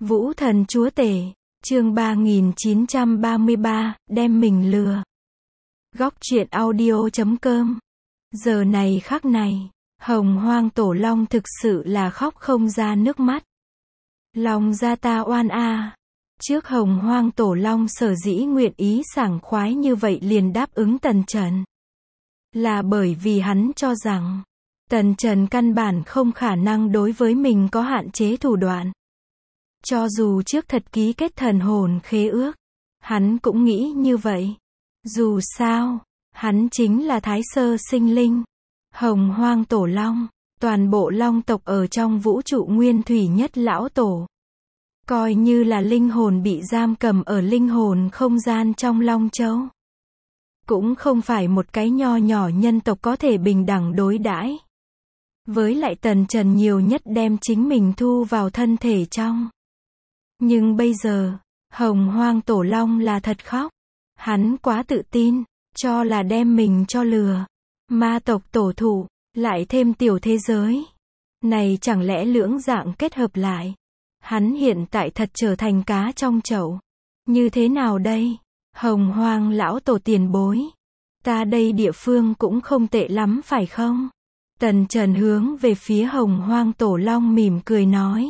Vũ thần chúa tể, chương 3933, đem mình lừa. Góc truyện audio.com. Giờ này khắc này, Hồng Hoang Tổ Long thực sự là khóc không ra nước mắt. Lòng gia ta oan a. Trước Hồng Hoang Tổ Long sở dĩ nguyện ý sảng khoái như vậy liền đáp ứng Tần Trần. Là bởi vì hắn cho rằng, Tần Trần căn bản không khả năng đối với mình có hạn chế thủ đoạn. Cho dù trước thật ký kết thần hồn khế ước, hắn cũng nghĩ như vậy. Dù sao, hắn chính là Thái Sơ sinh linh, Hồng Hoang Tổ Long, toàn bộ Long tộc ở trong vũ trụ nguyên thủy nhất lão tổ. Coi như là linh hồn bị giam cầm ở linh hồn không gian trong Long Châu. Cũng không phải một cái nho nhỏ nhân tộc có thể bình đẳng đối đãi. Với lại Tần Trần nhiều nhất đem chính mình thu vào thân thể trong. Nhưng bây giờ, Hồng Hoang Tổ Long là thật khóc. Hắn quá tự tin, cho là đem mình cho lừa. Ma tộc tổ thụ, lại thêm tiểu thế giới. Này chẳng lẽ lưỡng dạng kết hợp lại. Hắn hiện tại thật trở thành cá trong chậu. Như thế nào đây? Hồng Hoang lão tổ tiền bối. Ta đây địa phương cũng không tệ lắm phải không? Tần Trần hướng về phía Hồng Hoang Tổ Long mỉm cười nói.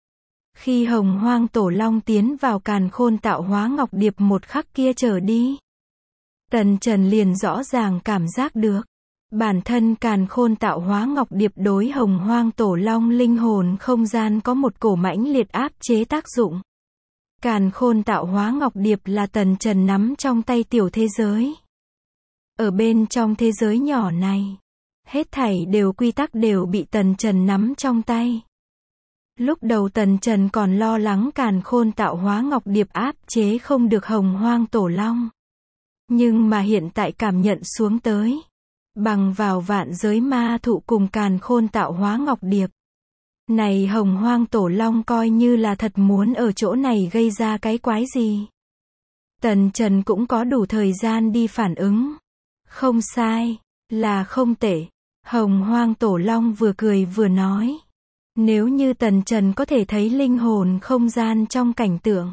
Khi Hồng Hoang Tổ Long tiến vào Càn Khôn tạo hóa ngọc điệp một khắc kia trở đi, Tần Trần liền rõ ràng cảm giác được, bản thân Càn Khôn tạo hóa ngọc điệp đối Hồng Hoang Tổ Long linh hồn không gian có một cổ mãnh liệt áp chế tác dụng. Càn Khôn tạo hóa ngọc điệp là Tần Trần nắm trong tay tiểu thế giới. Ở bên trong thế giới nhỏ này, hết thảy đều quy tắc đều bị Tần Trần nắm trong tay. Lúc đầu Tần Trần còn lo lắng Càn Khôn tạo hóa ngọc điệp áp chế không được Hồng Hoang Tổ Long. Nhưng mà hiện tại cảm nhận xuống tới, bằng vào vạn giới ma thụ cùng Càn Khôn tạo hóa ngọc điệp. Này Hồng Hoang Tổ Long coi như là thật muốn ở chỗ này gây ra cái quái gì. Tần Trần cũng có đủ thời gian đi phản ứng. Không sai, là không tệ. Hồng Hoang Tổ Long vừa cười vừa nói. Nếu như Tần Trần có thể thấy linh hồn không gian trong cảnh tượng,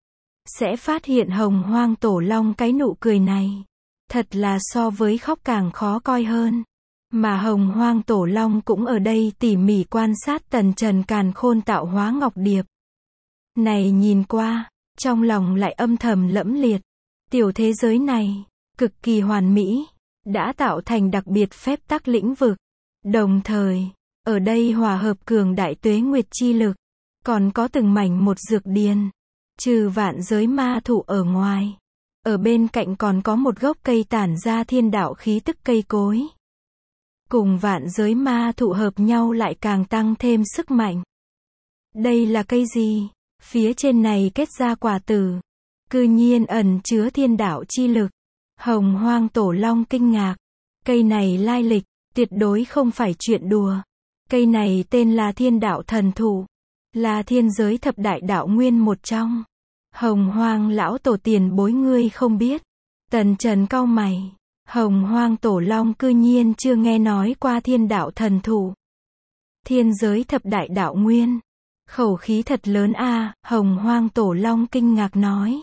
sẽ phát hiện Hồng Hoang Tổ Long cái nụ cười này, thật là so với khóc càng khó coi hơn. Mà Hồng Hoang Tổ Long cũng ở đây tỉ mỉ quan sát Tần Trần Càn Khôn tạo hóa ngọc điệp. Này nhìn qua, trong lòng lại âm thầm lẫm liệt. Tiểu thế giới này, cực kỳ hoàn mỹ, đã tạo thành đặc biệt phép tắc lĩnh vực. Đồng thời, ở đây hòa hợp cường đại tuế nguyệt chi lực, còn có từng mảnh một dược điền. Trừ vạn giới ma thụ ở ngoài, ở bên cạnh còn có một gốc cây tản ra thiên đạo khí tức cây cối. Cùng vạn giới ma thụ hợp nhau lại càng tăng thêm sức mạnh. Đây là cây gì? Phía trên này kết ra quả tử, cư nhiên ẩn chứa thiên đạo chi lực. Hồng Hoang Tổ Long kinh ngạc. Cây này lai lịch, tuyệt đối không phải chuyện đùa. Cây này tên là Thiên Đạo Thần Thụ, là thiên giới thập đại đạo nguyên một trong. Hồng Hoang lão tổ tiền bối ngươi không biết. Tần Trần cau mày. Hồng Hoang Tổ Long cư nhiên chưa nghe nói qua Thiên Đạo Thần Thụ. Thiên giới thập đại đạo nguyên. Khẩu khí thật lớn a. Hồng Hoang Tổ Long kinh ngạc nói.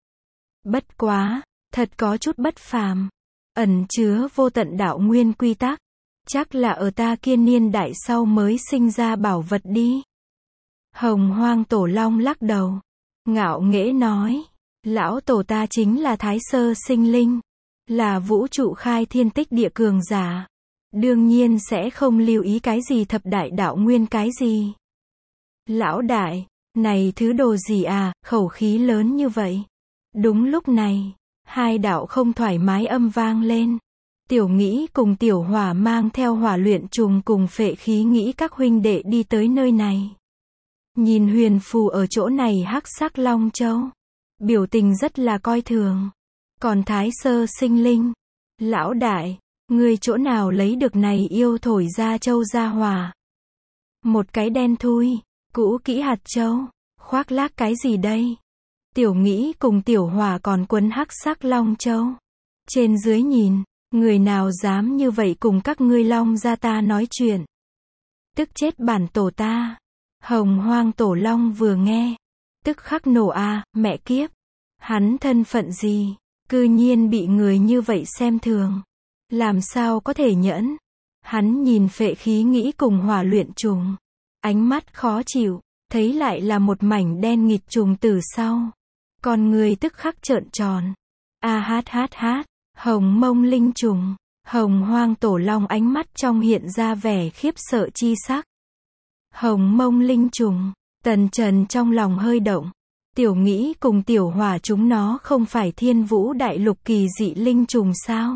Bất quá, thật có chút bất phàm. Ẩn chứa vô tận đạo nguyên quy tắc. Chắc là ở ta kiên niên đại sau mới sinh ra bảo vật đi. Hồng Hoang Tổ Long lắc đầu. Ngạo nghễ nói. Lão tổ ta chính là Thái Sơ sinh linh. Là vũ trụ khai thiên tích địa cường giả. Đương nhiên sẽ không lưu ý cái gì thập đại đạo nguyên cái gì. Lão đại, này thứ đồ gì à, khẩu khí lớn như vậy. Đúng lúc này, hai đạo không thoải mái âm vang lên. Tiểu Nghĩ cùng Tiểu Hỏa mang theo Hỏa Luyện Trùng cùng Phệ Khí Nghĩ các huynh đệ đi tới nơi này. Nhìn huyền phù ở chỗ này hắc sắc Long Châu. Biểu tình rất là coi thường. Còn Thái Sơ sinh linh. Lão đại, ngươi chỗ nào lấy được này yêu thổi ra châu ra hỏa. Một cái đen thui, cũ kỹ hạt châu. Khoác lác cái gì đây? Tiểu Nghĩ cùng Tiểu Hỏa còn quấn hắc sắc Long Châu. Trên dưới nhìn. Người nào dám như vậy cùng các ngươi Long gia ta nói chuyện. Tức chết bản tổ ta. Hồng Hoang Tổ Long vừa nghe, Tức khắc nổ a, mẹ kiếp. Hắn thân phận gì? Cư nhiên bị người như vậy xem thường. Làm sao có thể nhẫn? Hắn nhìn phệ khí nghĩ cùng hỏa luyện trùng. Ánh mắt khó chịu, thấy lại là một mảnh đen nghịt trùng từ sau. Con người tức khắc trợn tròn. A hát hát hát, hồng mông linh trùng. Hồng Hoang Tổ Long ánh mắt trong hiện ra vẻ khiếp sợ chi sắc. Hồng mông linh trùng, Tần Trần trong lòng hơi động. Tiểu Nghĩ cùng Tiểu Hỏa chúng nó không phải Thiên Vũ Đại Lục kỳ dị linh trùng sao?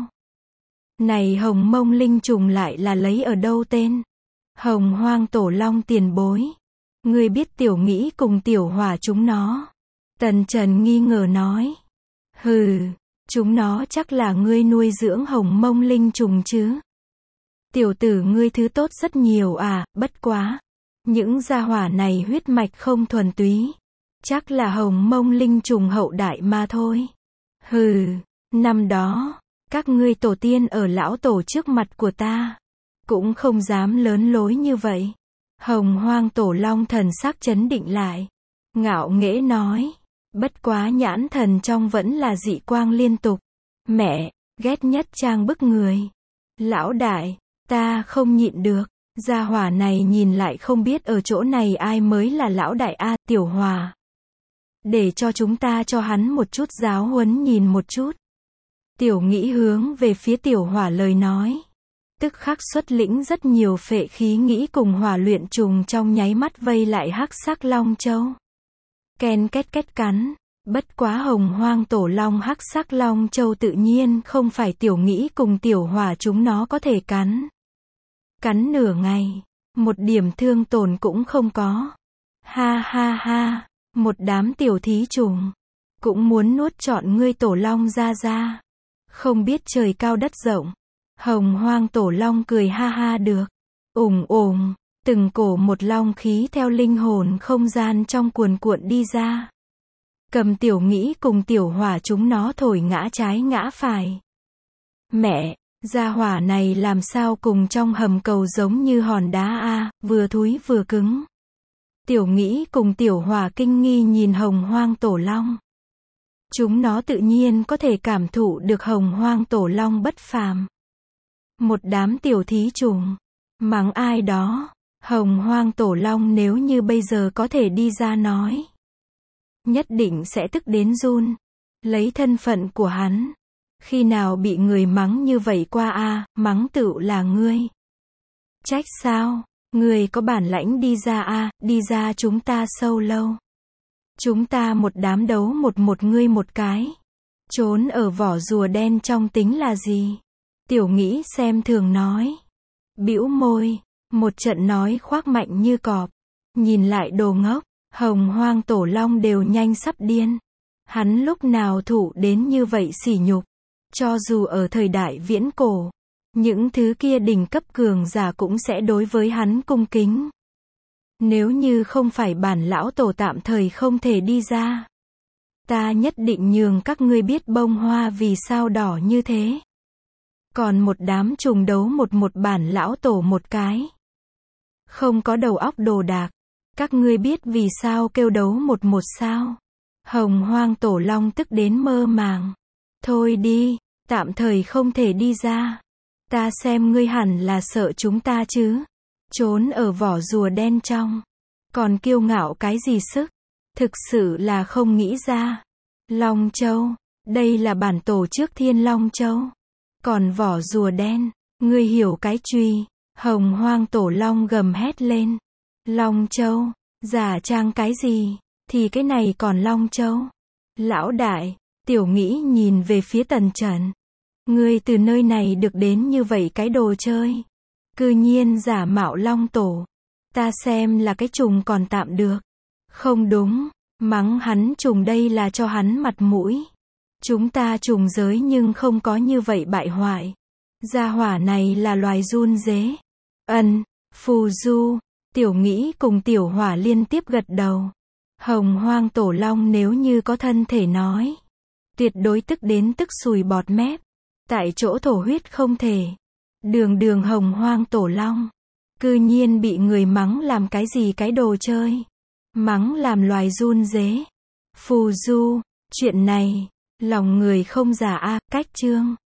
Này hồng mông linh trùng lại là lấy ở đâu tên? Hồng Hoang Tổ Long tiền bối. Ngươi biết Tiểu Nghĩ cùng Tiểu Hỏa chúng nó? Tần Trần nghi ngờ nói. Hừ, chúng nó chắc là ngươi nuôi dưỡng hồng mông linh trùng chứ? Tiểu tử ngươi thứ tốt rất nhiều à, bất quá. Những gia hỏa này huyết mạch không thuần túy. Chắc là hồng mông linh trùng hậu đại mà thôi. Hừ, năm đó, các ngươi tổ tiên ở lão tổ trước mặt của ta, cũng không dám lớn lối như vậy. Hồng Hoang Tổ Long thần sắc chấn định lại. Ngạo nghễ nói. Bất quá nhãn thần trong vẫn là dị quang liên tục. Mẹ, ghét nhất trang bức người. Lão đại, ta không nhịn được. Gia hỏa này nhìn lại không biết ở chỗ này ai mới là lão đại a, Tiểu Hòa. Để cho chúng ta cho hắn một chút giáo huấn nhìn một chút. Tiểu Nghĩ hướng về phía Tiểu Hỏa lời nói. Tức khắc xuất lĩnh rất nhiều phệ khí nghĩ cùng hỏa luyện trùng trong nháy mắt vây lại hắc sắc Long Châu. Ken két két cắn. Bất quá Hồng Hoang Tổ Long hắc sắc Long Châu tự nhiên không phải Tiểu Nghĩ cùng Tiểu Hỏa chúng nó có thể cắn. Cắn nửa ngày, một điểm thương tổn cũng không có. Ha ha ha, một đám tiểu thí trùng, cũng muốn nuốt trọn ngươi Tổ Long ra. Không biết trời cao đất rộng. Hồng Hoang Tổ Long cười ha ha được. Ủng, từng cổ một long khí theo linh hồn không gian trong cuồn cuộn đi ra. Cầm Tiểu Nghĩ cùng Tiểu Hỏa chúng nó thổi ngã trái ngã phải. Mẹ, gia hỏa này làm sao cùng trong hầm cầu giống như hòn đá a, vừa thúi vừa cứng. Tiểu Nghĩ cùng Tiểu Hỏa kinh nghi nhìn Hồng Hoang Tổ Long. Chúng nó tự nhiên có thể cảm thụ được Hồng Hoang Tổ Long bất phàm. Một đám tiểu thí trùng. Mắng ai đó. Hồng Hoang Tổ Long nếu như bây giờ có thể đi ra nói, nhất định sẽ tức đến run. Lấy thân phận của hắn, khi nào bị người mắng như vậy qua a, mắng tựu là ngươi. Trách sao? Ngươi có bản lãnh đi ra a, đi ra chúng ta sâu lâu. Chúng ta một đám đấu một ngươi một cái. Trốn ở vỏ rùa đen trong tính là gì? Tiểu Nghĩ xem thường nói. Bĩu môi, một trận nói khoác mạnh như cọp. Nhìn lại đồ ngốc, Hồng Hoang Tổ Long đều nhanh sắp điên. Hắn lúc nào thụ đến như vậy sỉ nhục. Cho dù ở thời đại viễn cổ, những thứ kia đỉnh cấp cường giả cũng sẽ đối với hắn cung kính. Nếu như không phải bản lão tổ tạm thời không thể đi ra, ta nhất định nhường các ngươi biết bông hoa vì sao đỏ như thế. Còn một đám trùng đấu một bản lão tổ một cái. Không có đầu óc đồ đạc. Các ngươi biết vì sao kêu đấu một sao? Hồng Hoang Tổ Long tức đến mơ màng. Thôi đi, tạm thời không thể đi ra. Ta xem ngươi hẳn là sợ chúng ta chứ. Trốn ở vỏ rùa đen trong. Còn kiêu ngạo cái gì sức? Thực sự là không nghĩ ra. Long Châu, đây là bản tổ trước Thiên Long Châu. Còn vỏ rùa đen, ngươi hiểu cái truy. Hồng Hoang Tổ Long gầm hét lên. Long Châu, giả trang cái gì? Thì cái này còn Long Châu. Lão đại, Tiểu Nghĩ nhìn về phía Tần Trần. Ngươi từ nơi này được đến như vậy cái đồ chơi. Cư nhiên giả mạo Long Tổ. Ta xem là cái trùng còn tạm được. Không đúng, mắng hắn trùng đây là cho hắn mặt mũi. Chúng ta trùng giới nhưng không có như vậy bại hoại. Gia hỏa này là loài run dế. Phù du, Tiểu Nghĩ cùng Tiểu Hỏa liên tiếp gật đầu. Hồng Hoang Tổ Long nếu như có thân thể nói, tuyệt đối tức đến tức sùi bọt mép. Tại chỗ thổ huyết không thể. Đường Hồng Hoang Tổ Long, cư nhiên bị người mắng làm cái gì cái đồ chơi. mắng làm loài run rế. Phù du, chuyện này, lòng người không giả a, cách chương.